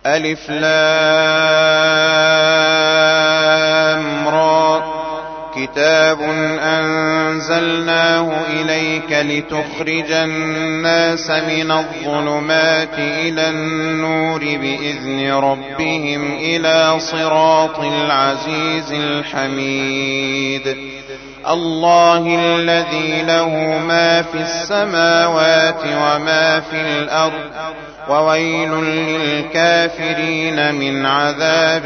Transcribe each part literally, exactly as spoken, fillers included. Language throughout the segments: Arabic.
ألف لام را كتاب أنزلناه إليك لتخرج الناس من الظلمات إلى النور بإذن ربهم إلى صراط العزيز الحميد الله الذي له ما في السماوات وما في الأرض وويل للكافرين من عذاب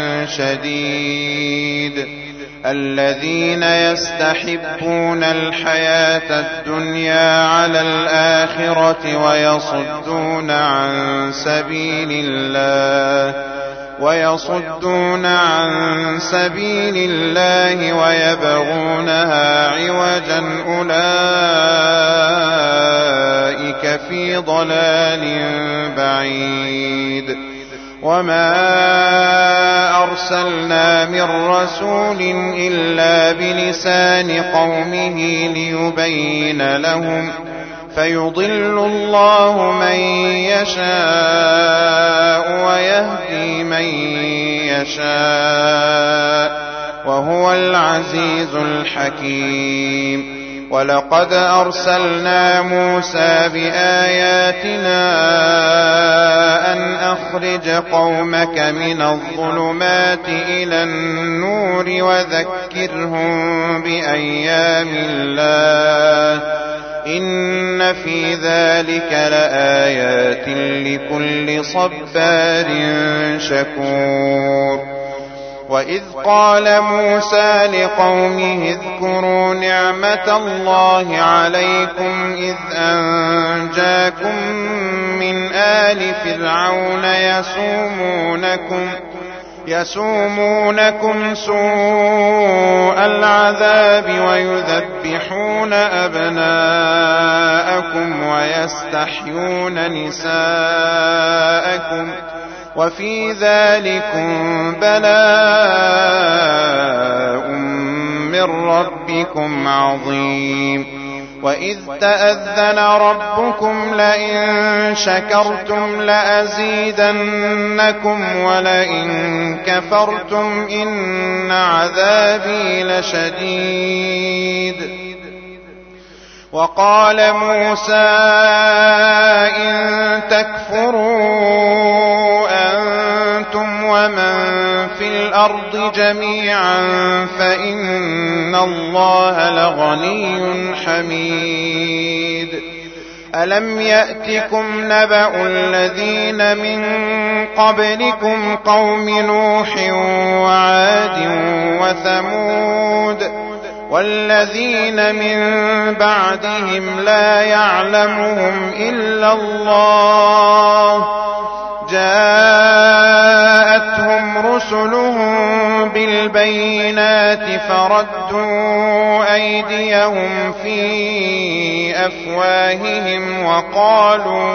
شديد الذين يستحبون الحياة الدنيا على الآخرة ويصدون عن سبيل الله ويصدون عن سبيل الله ويبغونها عوجا أولئك في ضلال بعيد وما أرسلنا من رسول إلا بلسان قومه ليبين لهم فيضل الله من يشاء ويهدي من يشاء وهو العزيز الحكيم ولقد أرسلنا موسى بآياتنا أن أخرج قومك من الظلمات إلى النور وذكرهم بأيام الله إن في ذلك لآيات لكل صبار شكور وإذ قال موسى لقومه اذكروا نعمة الله عليكم إذ أنجاكم من آل فرعون يسومونكم يسومونكم سوء العذاب ويذبحون أبناءكم ويستحيون نساءكم وفي ذلكم بلاء من ربكم عظيم وإذ تأذن ربكم لئن شكرتم لأزيدنكم ولئن كفرتم إن عذابي لشديد وقال موسى إن تكفروا أنتم ومن في الأرض جميعا فإن الله لغني حميد ألم يأتكم نبأ الذين من قبلكم قوم نوح وعاد وثمود والذين من بعدهم لا يعلمهم إلا الله جاءتهم رسلهم بالبينات فردوا أيديهم في أفواههم وقالوا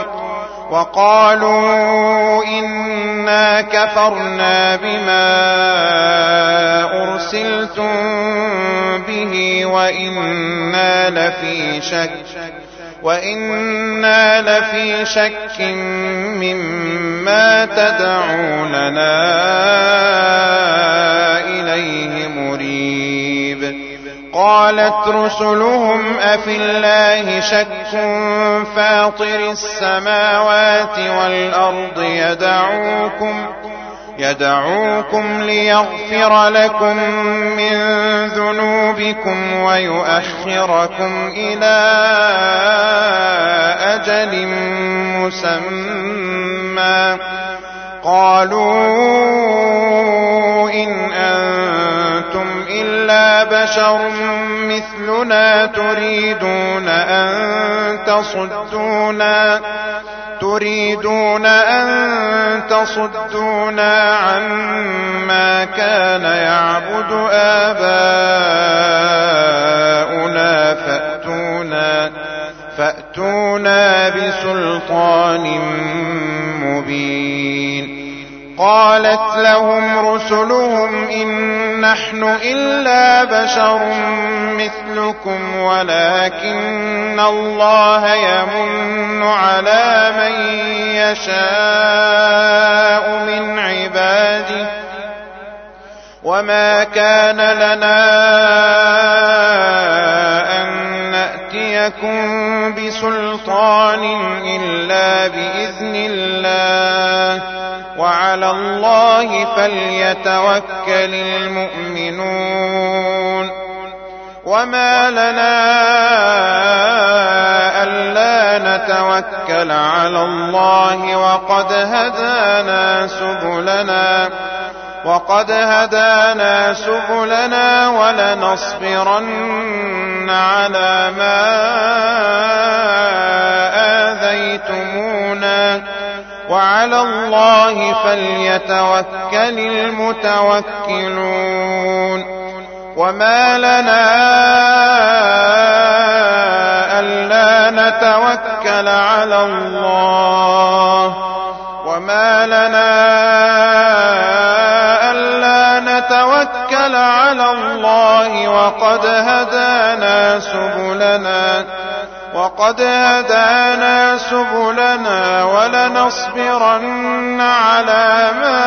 وقالوا إنا كفرنا بما أرسلتم به وإنا لفي شك وإنا لفي شك مما تدعوننا إليه مريب قالت رسلهم أفي الله شك فاطر السماوات والأرض يدعوكم يدعوكم ليغفر لكم من ذنوبكم ويؤخركم إلى أجل مسمى قالوا إن أنتم إلا بشر مثلنا تريدون أن تصدونا تريدون أن تصدونا عما كان يعبد آباؤنا فأتونا فأتونا بسلطان مبين قالت لهم رسلهم إن نحن إلا بشر مثلكم ولكن الله يمن على من يشاء وما كان لنا أن نأتيكم بسلطان إلا بإذن الله وعلى الله فليتوكل المؤمنون وما لنا ألا نتوكل على الله وقد هدانا سبلنا وقد هدانا سبلنا ولنصبرن على ما آذيتمونا وعلى الله فليتوكل المتوكلون وما لنا ألا نتوكل على الله وما لنا ألا نتوكل على الله وقد هدانا سبلنا وقد هدانا سبلنا ولنصبرن على ما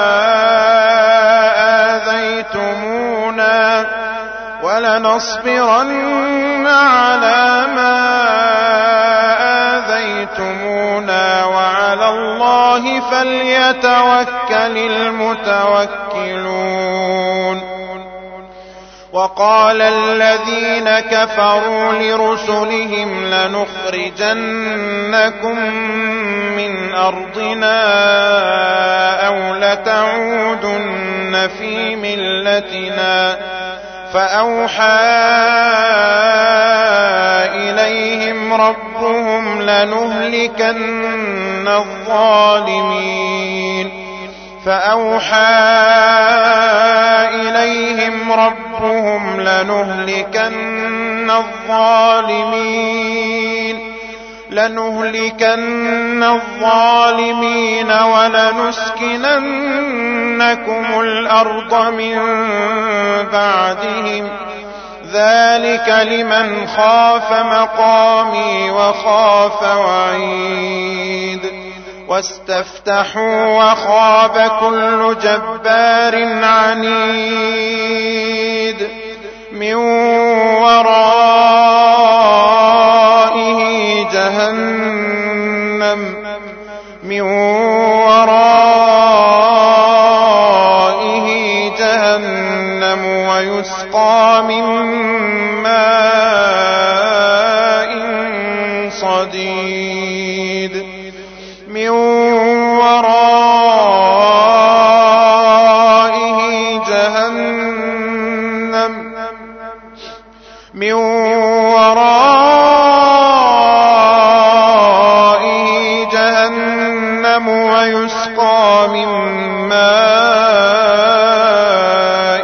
آذيتمونا ولنصبرن على ما آذيتمونا وعلى الله فليتوكل المتوكلون وقال الذين كفروا لرسلهم لنخرجنكم من أرضنا أو لتعودن في ملتنا فأوحى إليهم ربهم لنهلكن الظالمين فأوحى إليهم ربهم لنهلكن الظالمين لنهلكن الظالمين ولنسكننكم الأرض من بعدهم ذلك لمن خاف مقامي وخاف وعيد واستفتحوا وخاب كل جبار عنيد من ورائه جهنم من ورائه جهنم ويسقى من ماء صديد من ورائه جهنم من ورائه جهنم ويسقى من ماء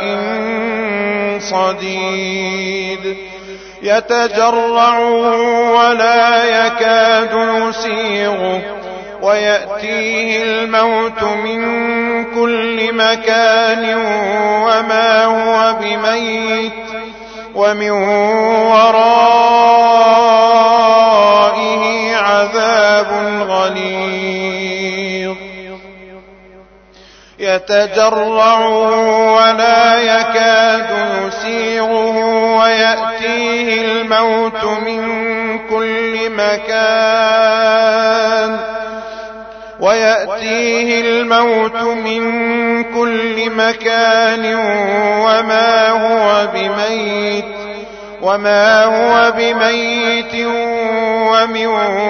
صديد يتجرع ولا يكاد يسيغه ويأتيه الموت من كل مكان وما هو بميت ومن ورائه عذاب غليظ يتجرع ولا يكاد يسيغه ويأتيه الموت من كل مكان ويأتيه الموت من كل مكان وما هو بميت وما هو بميت ومن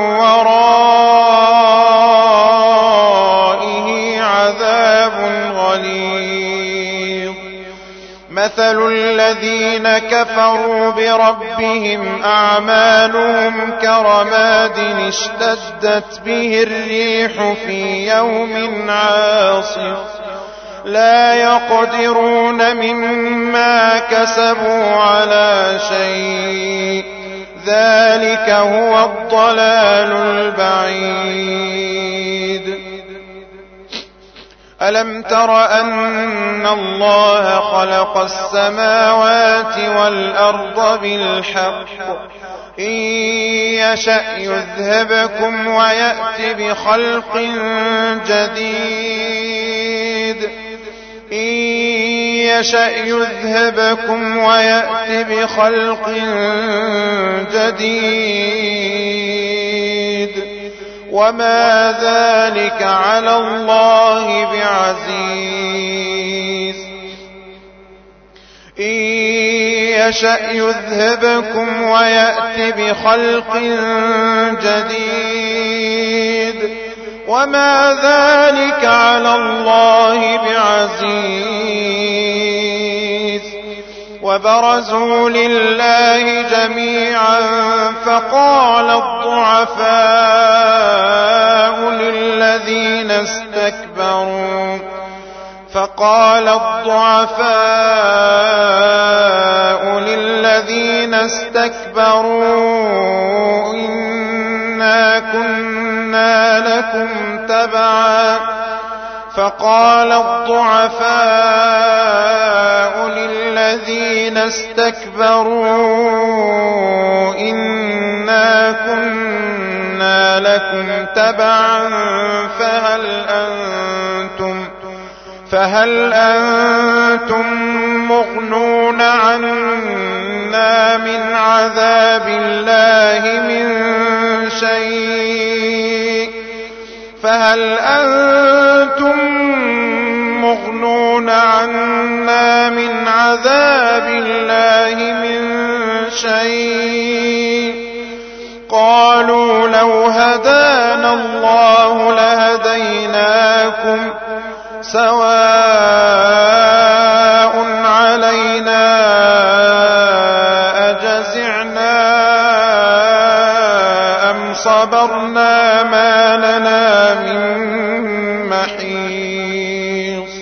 ورائه عذاب غليظ مثل الذين كفروا بربهم أعمالهم كرماد اشتدت به الريح في يوم عاصف لا يقدرون مما كسبوا على شيء ذلك هو الضلال البعيد ألم تر أن الله خلق السماوات والأرض بالحق إن يشأ يذهبكم ويأتي بخلق جديد إن يشأ يذهبكم ويأتي بخلق جديد وما ذلك على الله بعزيز إن يشأ يذهبكم ويأتي بخلق جديد وما ذلك على الله بعزيز وبرزوا لله جميعا فقال الضعفاء للذين استكبروا فقال الضعفاء للذين استكبروا إنا كنا لكم تبعا فقال الضعفاء للذين استكبروا إنا كنا لكم تبعا فهل أنتم فهل أنتم مغنون عنا من عذاب الله من شيء فهل أنتم مغنون عنا من عذاب الله من شيء قالوا لو هدانا الله لهديناكم سواء علينا أجزعنا أم صبرنا ما لنا من محيص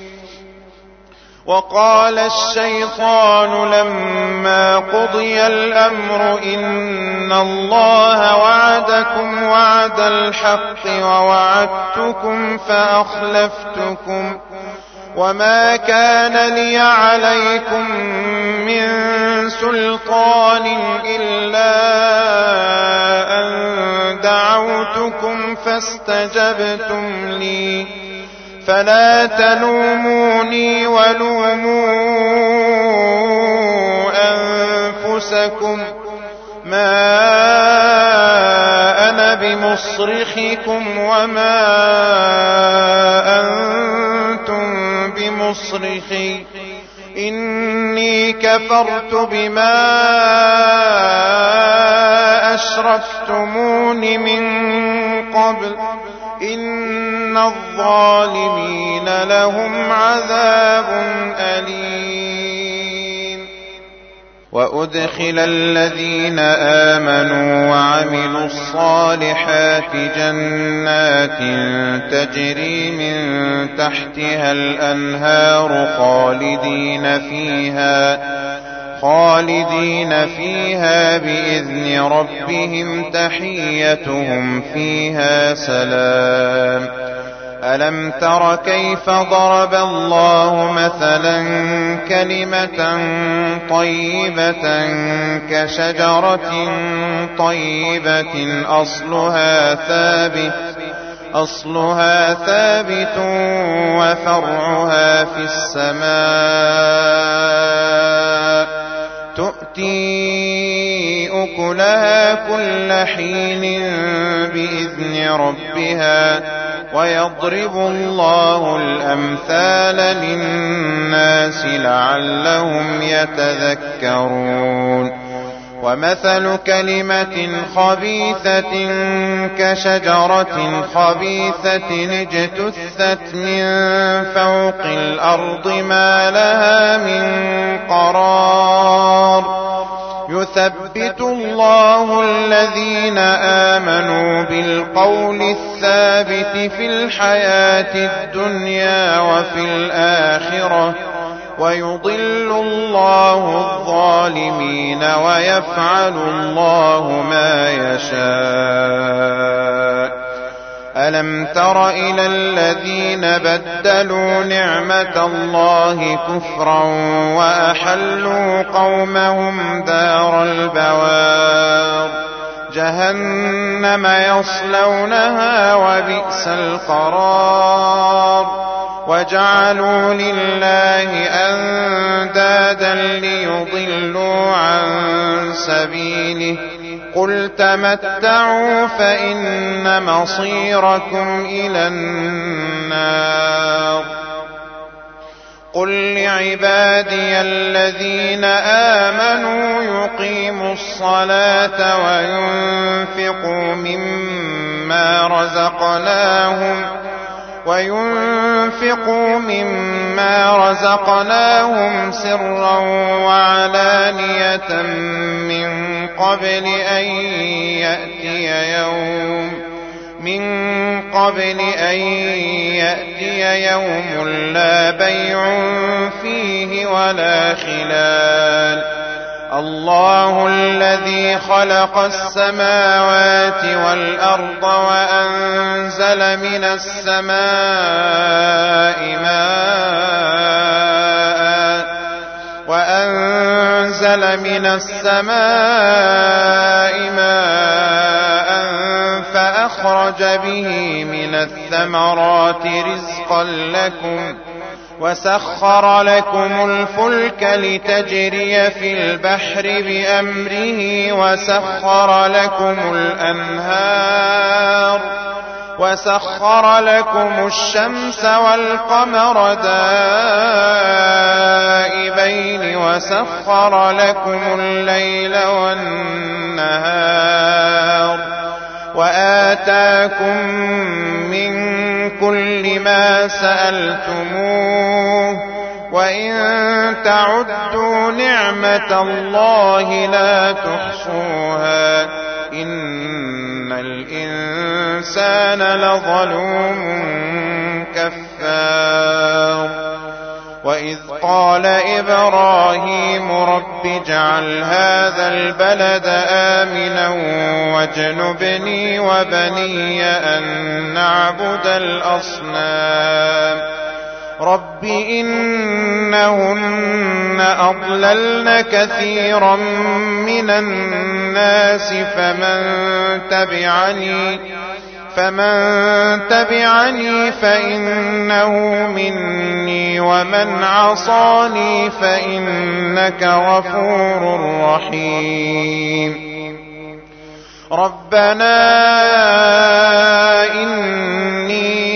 وقال الشيطان لما قضي الأمر إن الله وعدكم وعد الحق ووعدتكم فأخلفتكم وما كان لي عليكم من سلطان إلا أن دعوتكم فاستجبتم لي فلا تلوموني ولوموا أنفسكم ما أنا بمصرخكم وما أنتم بمصرخي إني كفرت بما أشرفتمون من قبل إن الظالمين لهم عذاب أليم وأدخل الذين آمنوا وعملوا الصالحات جنات تجري من تحتها الأنهار خالدين فيها خالدين فيها بإذن ربهم تحيتهم فيها سلام ألم تر كيف ضرب الله مثلا كلمة طيبة كشجرة طيبة أصلها ثابت أصلها ثابت وفرعها في السماء تؤتي أكلها كل حين بإذن ربها ويضرب الله الأمثال للناس لعلهم يتذكرون ومثل كلمة خبيثة كشجرة خبيثة اجتثت من فوق الأرض ما لها من قرار يثبت الله الذين آمنوا بالقول الثابت في الحياة الدنيا وفي الآخرة ويضل الله الظالمين ويفعل الله ما يشاء ألم تر إلى الذين بدلوا نعمة الله كفرا وأحلوا قومهم دار البوار جهنم يصلونها وبئس القرار وجعلوا لله أندادا ليضلوا عن سبيله قل تمتعوا فإن مصيركم إلى النار قل لعبادي الذين آمنوا يقيموا الصلاة وينفقوا مما رزقناهم وينفقوا مما رزقناهم سرا وعلانية من قبل أن يأتي يوم من قبل أن يأتي يوم لا بيع فيه ولا خلال الله الذي خلق السماوات والأرض وأنزل من السماء ماء وأنزل من السماء ماء فأخرج به من الثمرات رزقا لكم وسخر لكم الفلك لتجري في البحر بأمره وسخر لكم الأنهار وسخر لكم الشمس والقمر دائبين وسخر لكم الليل والنهار وآتاكم من كل ما سألتموه وإن تعدوا نعمة الله لا تحصوها إن الإنسان لظلوم كفار وإذ قال إبراهيم رب اجعل هذا البلد آمنا واجنبني وبني أن نعبد الأصنام رب إنهن أضللن كثيرا من الناس فمن تبعني فمن تبعني فإنه مني ومن عصاني فإنك غفور رحيم ربنا إني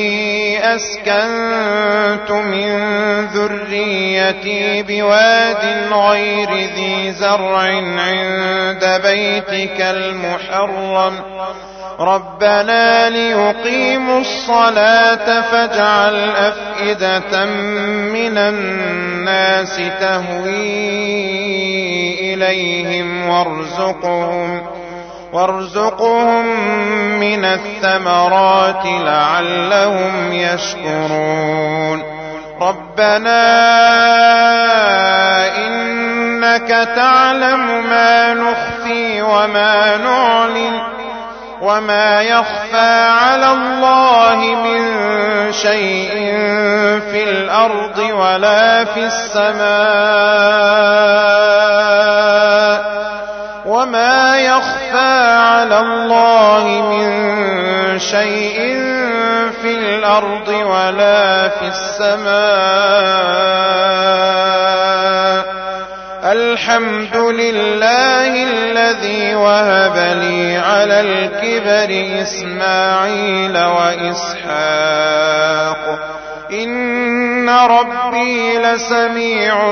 أسكنت من ذريتي بواد غير ذي زرع عند بيتك المحرم ربنا ليقيموا الصلاة فاجعل أفئدة من الناس تهوي إليهم وارزقهم وارزقهم من الثمرات لعلهم يشكرون ربنا إنك تعلم ما نخفي وما نعلن وما يخفى على الله من شيء في الأرض ولا في السماء وما يخفى على الله من شيء في الأرض ولا في السماء الحمد لله الذي وهب لي على الكبر إسماعيل وإسحاق إن ربي لسميع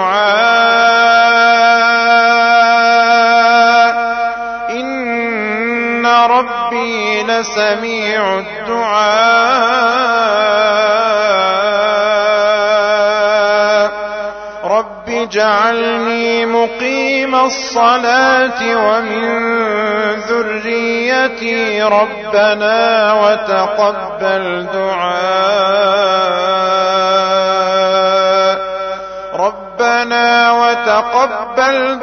الدعاء إن ربي لسميع الدعاء رب اجعلني مقيم الصلاة ومن ذريتي ربنا وتقبل دعاء ربنا وتقبل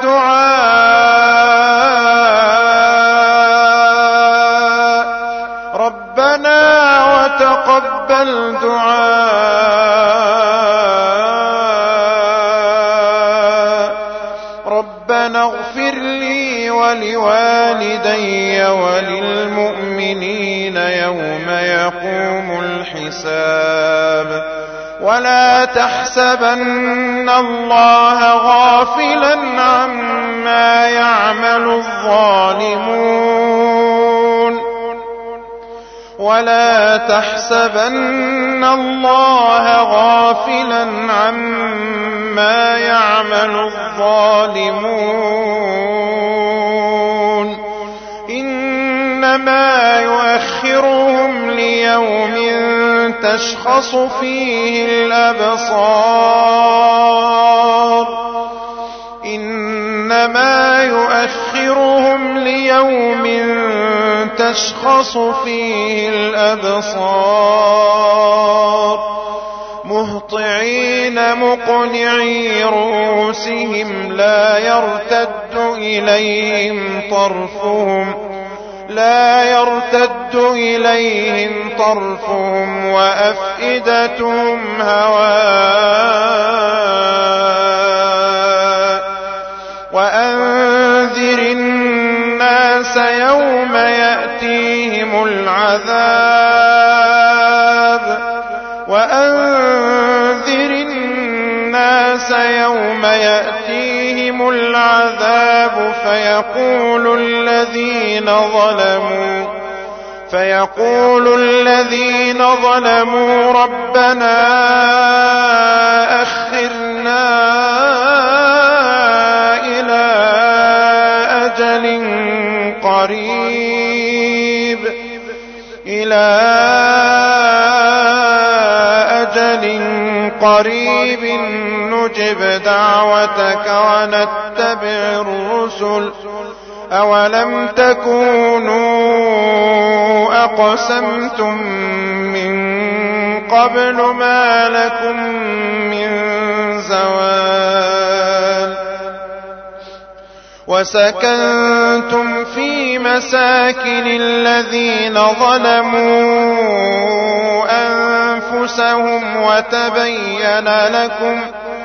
دعاء ربنا وتقبل دعاء ربنا اغفر لي ولوالدي وللمؤمنين يوم يقوم الحساب ولا تحسبن الله غافلا عما يعمل الظالمون ولا تحسبن الله غافلا عما يعمل الظالمون إنما يؤخرهم ليوم تشخص فيه الأبصار إنما يؤخرهم ليوم تشخص فيه الأبصار مهطعين مقنعي رؤوسهم لا يرتد إليهم طرفهم لا يرتد إليهم طرفهم وأفئدتهم هواء وأنذر الناس يوم يأتيهم العذاب وأنذر الناس يوم يأتيهم العذاب فيقول الذين ظلموا فيقول الذين ظلموا ربنا أخرنا إلى أجل قريب إلى أجل قريب نجب دعوتك ونتبع الرسل أولم تكونوا أقسمتم من قبل ما لكم من زوال وسكنتم في مساكن الذين ظلموا أنفسهم وتبين لكم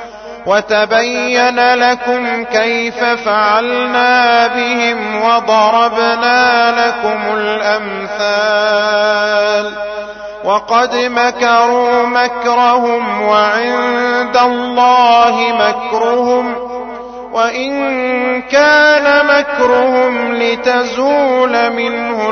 وتبين لكم كيف فعلنا بهم وضربنا لكم الأمثال وقد مكروا مكرهم وعند الله مكرهم وإن كان مكرهم لتزول منه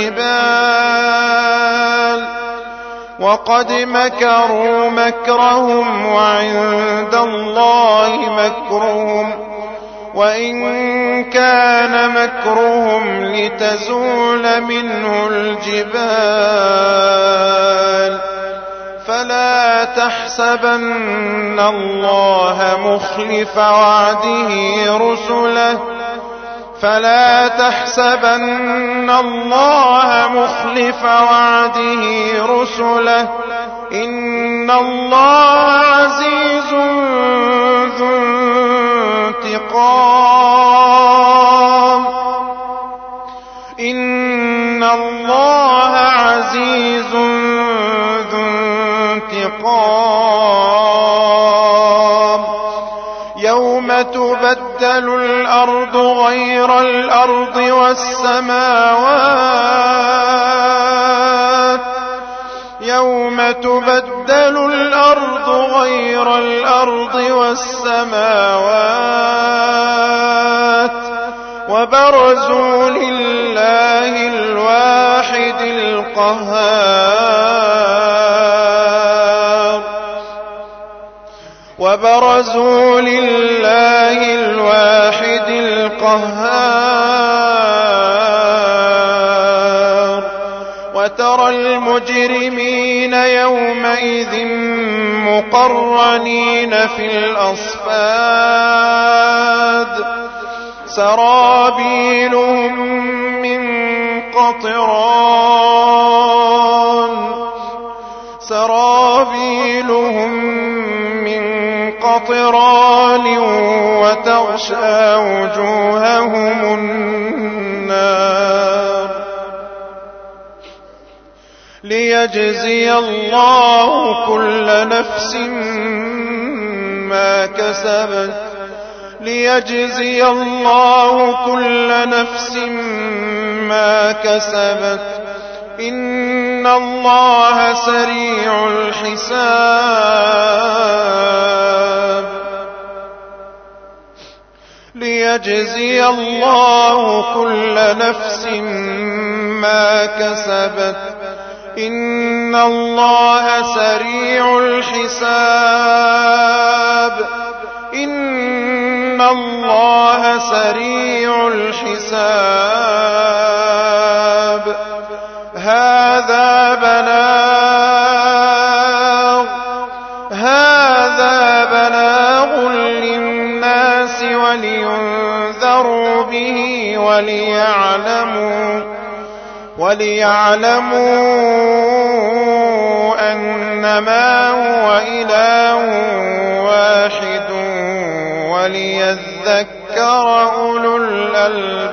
الجبال وقد مكروا مكرهم وعند الله مكرهم وإن كان مكرهم لتزول منه الجبال فلا تحسبن الله مخلف وعده رسله فلا تحسبن الله مخلف وعده رسله إن الله عزيز ذو انتقام إن الله عزيز ذو انتقام يوم تبدل الأرض غير الأرض والسماوات يوم تبدل الأرض غير الأرض والسماوات وبرزوا لله الواحد القهار وبرزوا لله الواحد القهار وترى المجرمين يومئذ مقرنين في الأصفاد سرابيلهم من قطران سرابيلهم من قطران وتغشى وجوههم النار ليجزي الله كل نفس ما كسبت ليجزي الله كل نفس ما كسبت إن الله سريع الحساب ليجزي الله كل نفس ما كسبت إن الله سريع الحساب إن الله سريع الحساب هذا بلاغ هذا بلاغ للناس ولينذروا به وليعلموا وليعلموا أنما هو إله واحد وليذكر أولو الألباب.